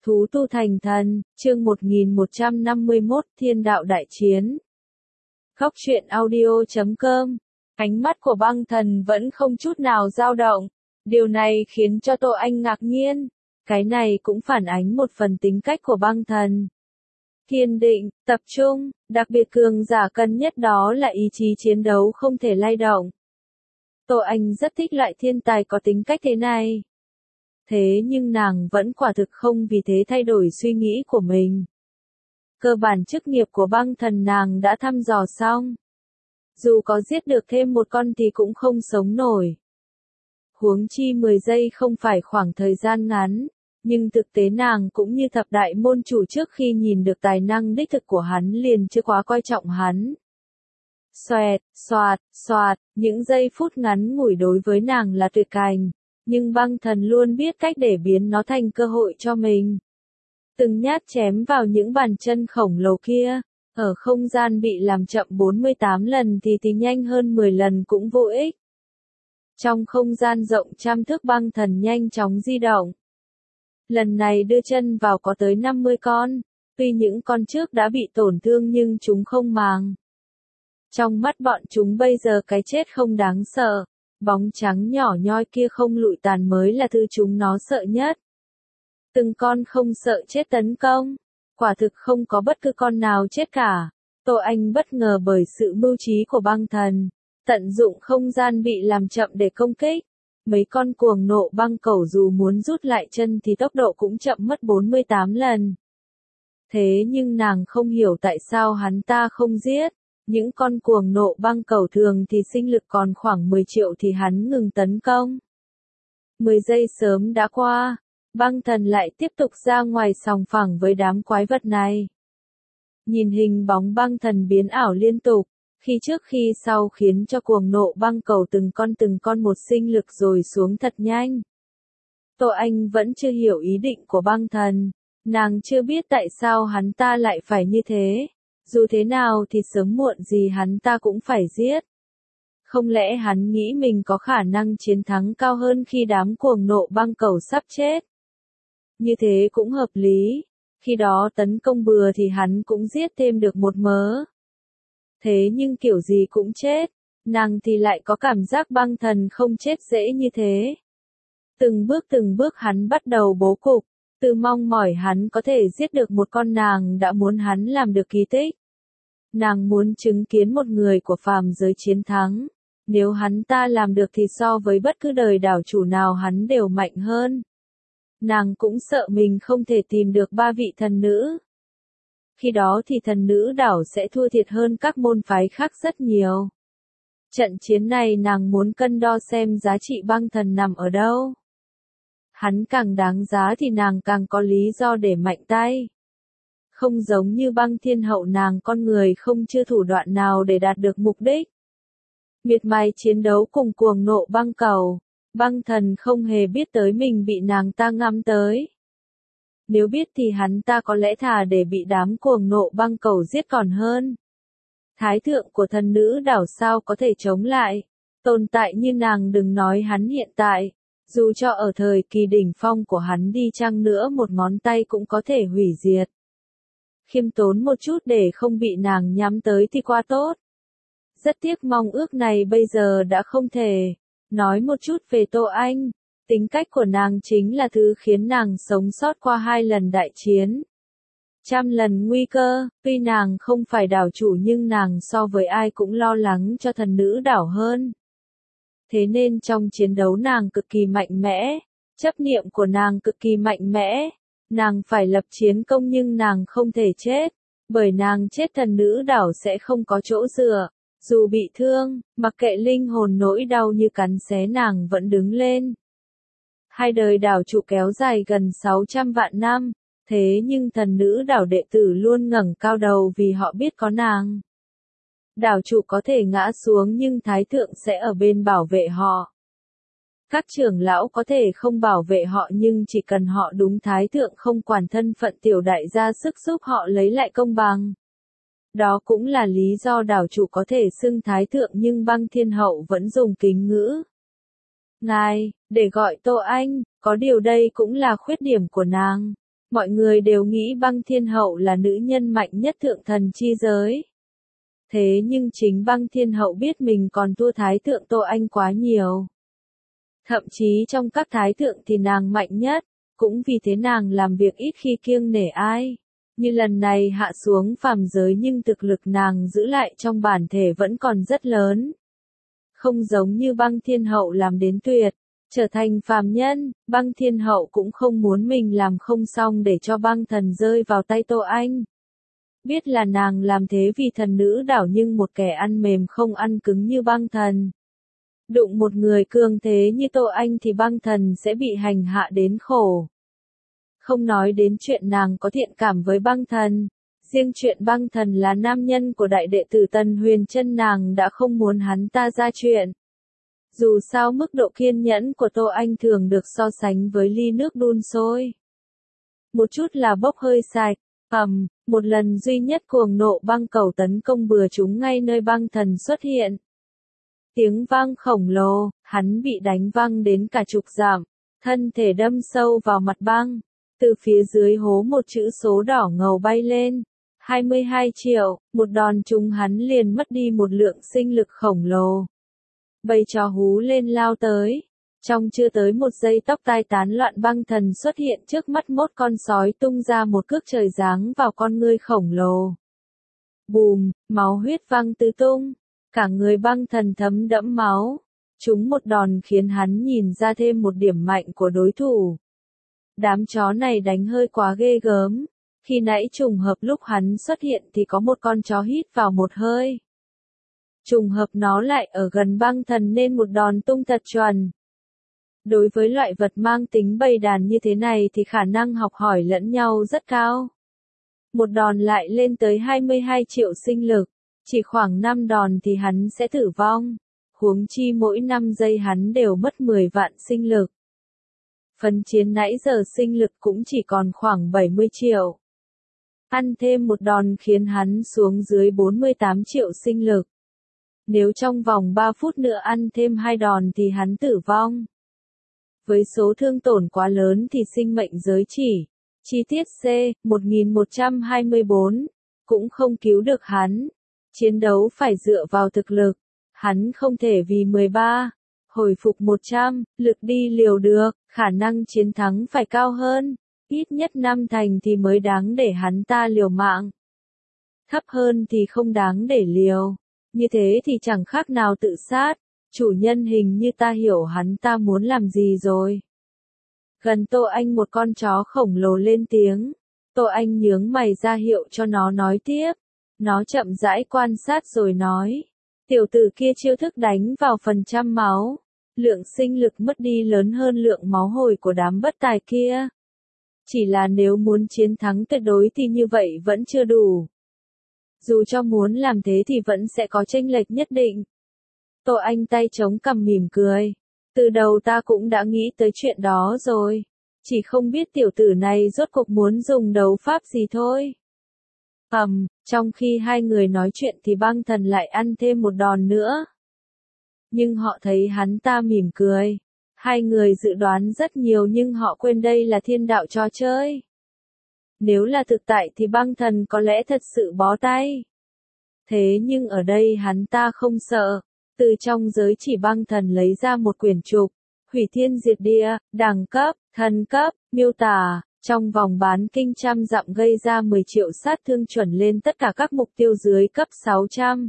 Thú tu thành thần, chương 1151, Thiên đạo đại chiến. Góc truyện audio.com. Ánh mắt của băng thần vẫn không chút nào dao động. Điều này khiến cho Tô Anh ngạc nhiên. Cái này cũng phản ánh một phần tính cách của băng thần. Kiên định, tập trung, đặc biệt cường giả cần nhất đó là ý chí chiến đấu không thể lay động. Tô Anh rất thích loại thiên tài có tính cách thế này. Thế nhưng nàng vẫn quả thực không vì thế thay đổi suy nghĩ của mình. Cơ bản chức nghiệp của băng thần nàng đã thăm dò xong. Dù có giết được thêm một con thì cũng không sống nổi. Huống chi 10 giây không phải khoảng thời gian ngắn, nhưng thực tế nàng cũng như thập đại môn chủ trước khi nhìn được tài năng đích thực của hắn liền chưa quá coi trọng hắn. Xoẹt, xoạt, xoạt, những giây phút ngắn ngủi đối với nàng là tuyệt cảnh. Nhưng băng thần luôn biết cách để biến nó thành cơ hội cho mình. Từng nhát chém vào những bàn chân khổng lồ kia, ở không gian bị làm chậm 48 lần thì nhanh hơn 10 lần cũng vô ích. Trong không gian rộng trăm thước băng thần nhanh chóng di động. Lần này đưa chân vào có tới 50 con, tuy những con trước đã bị tổn thương nhưng chúng không màng. Trong mắt bọn chúng bây giờ cái chết không đáng sợ. Bóng trắng nhỏ nhoi kia không lụi tàn mới là thứ chúng nó sợ nhất. Từng con không sợ chết tấn công. Quả thực không có bất cứ con nào chết cả. Tô Anh bất ngờ bởi sự mưu trí của băng thần. Tận dụng không gian bị làm chậm để công kích. Mấy con cuồng nộ băng cẩu dù muốn rút lại chân thì tốc độ cũng chậm mất 48 lần. Thế nhưng nàng không hiểu tại sao hắn ta không giết. Những con cuồng nộ băng cẩu thường thì sinh lực còn khoảng 10 triệu thì hắn ngừng tấn công. 10 giây sớm đã qua, băng thần lại tiếp tục ra ngoài sòng phẳng với đám quái vật này. Nhìn hình bóng băng thần biến ảo liên tục, khi trước khi sau khiến cho cuồng nộ băng cẩu từng con một sinh lực rồi xuống thật nhanh. Tô Anh vẫn chưa hiểu ý định của băng thần, nàng chưa biết tại sao hắn ta lại phải như thế. Dù thế nào thì sớm muộn gì hắn ta cũng phải giết. Không lẽ hắn nghĩ mình có khả năng chiến thắng cao hơn khi đám cuồng nộ băng cẩu sắp chết? Như thế cũng hợp lý. Khi đó tấn công bừa thì hắn cũng giết thêm được một mớ. Thế nhưng kiểu gì cũng chết. Nàng thì lại có cảm giác băng thần không chết dễ như thế. Từng bước hắn bắt đầu bố cục. Từ mong mỏi hắn có thể giết được một con nàng đã muốn hắn làm được kỳ tích. Nàng muốn chứng kiến một người của phàm giới chiến thắng. Nếu hắn ta làm được thì so với bất cứ đời đảo chủ nào hắn đều mạnh hơn. Nàng cũng sợ mình không thể tìm được 3 vị thần nữ. Khi đó thì thần nữ đảo sẽ thua thiệt hơn các môn phái khác rất nhiều. Trận chiến này nàng muốn cân đo xem giá trị băng thần nằm ở đâu. Hắn càng đáng giá thì nàng càng có lý do để mạnh tay. Không giống như băng thiên hậu nàng con người không chưa thủ đoạn nào để đạt được mục đích. Miệt mài chiến đấu cùng cuồng nộ băng cẩu, băng thần không hề biết tới mình bị nàng ta ngắm tới. Nếu biết thì hắn ta có lẽ thà để bị đám cuồng nộ băng cẩu giết còn hơn. Thái thượng của thần nữ đảo sao có thể chống lại, tồn tại như nàng đừng nói hắn hiện tại. Dù cho ở thời kỳ đỉnh phong của hắn đi chăng nữa một ngón tay cũng có thể hủy diệt. Khiêm tốn một chút để không bị nàng nhắm tới thì quá tốt. Rất tiếc mong ước này bây giờ đã không thể. Nói một chút về Tô Anh. Tính cách của nàng chính là thứ khiến nàng sống sót qua 2 lần đại chiến. 100 lần nguy cơ, tuy nàng không phải đảo chủ nhưng nàng so với ai cũng lo lắng cho thần nữ đảo hơn. Thế nên trong chiến đấu nàng cực kỳ mạnh mẽ, chấp niệm của nàng cực kỳ mạnh mẽ. Nàng phải lập chiến công nhưng nàng không thể chết, bởi nàng chết thần nữ đảo sẽ không có chỗ dựa. Dù bị thương, mặc kệ linh hồn nỗi đau như cắn xé nàng vẫn đứng lên. 2 đời đảo chủ kéo dài gần 600 vạn năm, thế nhưng thần nữ đảo đệ tử luôn ngẩng cao đầu vì họ biết có nàng. Đảo chủ có thể ngã xuống nhưng thái thượng sẽ ở bên bảo vệ họ. Các trưởng lão có thể không bảo vệ họ nhưng chỉ cần họ đúng thái thượng không quản thân phận tiểu đại ra sức giúp họ lấy lại công bằng. Đó cũng là lý do đảo chủ có thể xưng thái thượng nhưng băng thiên hậu vẫn dùng kính ngữ. Ngài, để gọi Tô Anh, có điều đây cũng là khuyết điểm của nàng. Mọi người đều nghĩ Băng Thiên Hậu là nữ nhân mạnh nhất thượng thần chi giới. Thế nhưng chính Băng Thiên Hậu biết mình còn thua Thái thượng Tô Anh quá nhiều. Thậm chí trong các thái thượng thì nàng mạnh nhất, cũng vì thế nàng làm việc ít khi kiêng nể ai. Như lần này hạ xuống phàm giới nhưng thực lực nàng giữ lại trong bản thể vẫn còn rất lớn. Không giống như Băng Thiên Hậu làm đến tuyệt, trở thành phàm nhân, Băng Thiên Hậu cũng không muốn mình làm không xong để cho băng thần rơi vào tay Tô Anh. Biết là nàng làm thế vì thần nữ đảo nhưng một kẻ ăn mềm không ăn cứng như băng thần. Đụng một người cường thế như Tô Anh thì băng thần sẽ bị hành hạ đến khổ. Không nói đến chuyện nàng có thiện cảm với băng thần, riêng chuyện băng thần là nam nhân của đại đệ tử Tần Huyền Trân nàng đã không muốn hắn ta ra chuyện. Dù sao mức độ kiên nhẫn của Tô Anh thường được so sánh với ly nước đun sôi. Một chút là bốc hơi sạch, một lần duy nhất cuồng nộ băng cầu tấn công bừa chúng ngay nơi băng thần xuất hiện. Tiếng vang khổng lồ, hắn bị đánh văng đến cả chục dặm, thân thể đâm sâu vào mặt băng. Từ phía dưới hố một chữ số đỏ ngầu bay lên. 22 triệu, một đòn trúng hắn liền mất đi một lượng sinh lực khổng lồ. Bầy chó hú lên lao tới. Trong chưa tới một giây tóc tai tán loạn băng thần xuất hiện trước mắt một con sói tung ra một cước trời giáng vào con ngươi khổng lồ. Bùm, máu huyết văng tứ tung. Cả người băng thần thấm đẫm máu. Chúng một đòn khiến hắn nhìn ra thêm một điểm mạnh của đối thủ. Đám chó này đánh hơi quá ghê gớm. Khi nãy trùng hợp lúc hắn xuất hiện thì có một con chó hít vào một hơi. Trùng hợp nó lại ở gần băng thần nên một đòn tung thật chuẩn. Đối với loại vật mang tính bầy đàn như thế này thì khả năng học hỏi lẫn nhau rất cao. Một đòn lại lên tới 22 triệu sinh lực. Chỉ khoảng 5 đòn thì hắn sẽ tử vong. Huống chi mỗi 5 giây hắn đều mất 10 vạn sinh lực. Phần chiến nãy giờ sinh lực cũng chỉ còn khoảng 70 triệu. Ăn thêm một đòn khiến hắn xuống dưới 48 triệu sinh lực. Nếu trong vòng 3 phút nữa ăn thêm 2 đòn thì hắn tử vong. Với số thương tổn quá lớn thì sinh mệnh giới chỉ. Chi tiết C, 1124, cũng không cứu được hắn. Chiến đấu phải dựa vào thực lực. Hắn không thể vì 13, hồi phục 100, lực đi liều được, khả năng chiến thắng phải cao hơn. Ít nhất 5 thành thì mới đáng để hắn ta liều mạng. Thấp hơn thì không đáng để liều. Như thế thì chẳng khác nào tự sát. Chủ nhân hình như ta hiểu hắn ta muốn làm gì rồi. Gần Tô Anh một con chó khổng lồ lên tiếng. Tô Anh nhướng mày ra hiệu cho nó nói tiếp. Nó chậm rãi quan sát rồi nói. Tiểu tử kia chiêu thức đánh vào phần trăm máu. Lượng sinh lực mất đi lớn hơn lượng máu hồi của đám bất tài kia. Chỉ là nếu muốn chiến thắng tuyệt đối thì như vậy vẫn chưa đủ. Dù cho muốn làm thế thì vẫn sẽ có chênh lệch nhất định. Tô Anh tay chống cằm mỉm cười. Từ đầu ta cũng đã nghĩ tới chuyện đó rồi. Chỉ không biết tiểu tử này rốt cuộc muốn dùng đấu pháp gì thôi. Trong khi hai người nói chuyện thì băng thần lại ăn thêm một đòn nữa. Nhưng họ thấy hắn ta mỉm cười. Hai người dự đoán rất nhiều nhưng họ quên đây là thiên đạo trò chơi. Nếu là thực tại thì băng thần có lẽ thật sự bó tay. Thế nhưng ở đây hắn ta không sợ. Từ trong giới chỉ băng thần lấy ra một quyển trục. Hủy thiên diệt địa, đẳng cấp, thần cấp, miêu tả. Trong vòng bán kinh trăm dặm gây ra 10 triệu sát thương chuẩn lên tất cả các mục tiêu dưới cấp 600.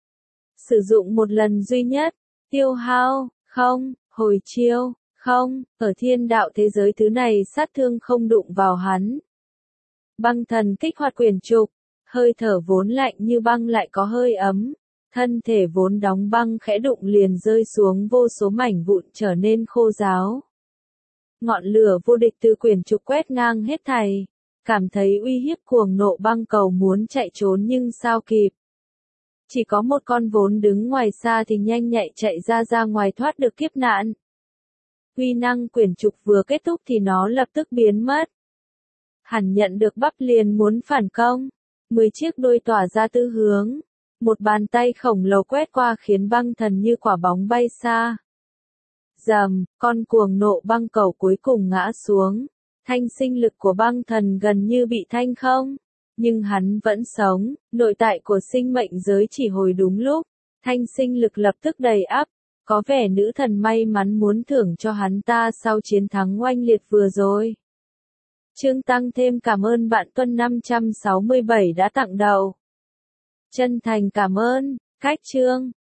Sử dụng một lần duy nhất. Tiêu hao, không. Hồi chiêu, không. Ở thiên đạo thế giới thứ này sát thương không đụng vào hắn. Băng thần kích hoạt quyển trục. Hơi thở vốn lạnh như băng lại có hơi ấm. Thân thể vốn đóng băng khẽ đụng liền rơi xuống vô số mảnh vụn trở nên khô ráo. Ngọn lửa vô địch từ quyển trục quét ngang hết thảy. Cảm thấy uy hiếp cuồng nộ băng cầu muốn chạy trốn nhưng sao kịp. Chỉ có một con vốn đứng ngoài xa thì nhanh nhạy chạy ra ngoài thoát được kiếp nạn. Uy năng quyển trục vừa kết thúc thì nó lập tức biến mất. Hẳn nhận được bắp liền muốn phản công. 10 chiếc đuôi tỏa ra tứ hướng. Một bàn tay khổng lồ quét qua khiến băng thần như quả bóng bay xa. Rầm, con cuồng nộ băng cầu cuối cùng ngã xuống. Thanh sinh lực của băng thần gần như bị thanh không. Nhưng hắn vẫn sống, nội tại của sinh mệnh giới chỉ hồi đúng lúc. Thanh sinh lực lập tức đầy ắp. Có vẻ nữ thần may mắn muốn thưởng cho hắn ta sau chiến thắng oanh liệt vừa rồi. Chương tăng thêm cảm ơn bạn Tuân 567 đã tặng đầu. Chân thành cảm ơn. Cách chương.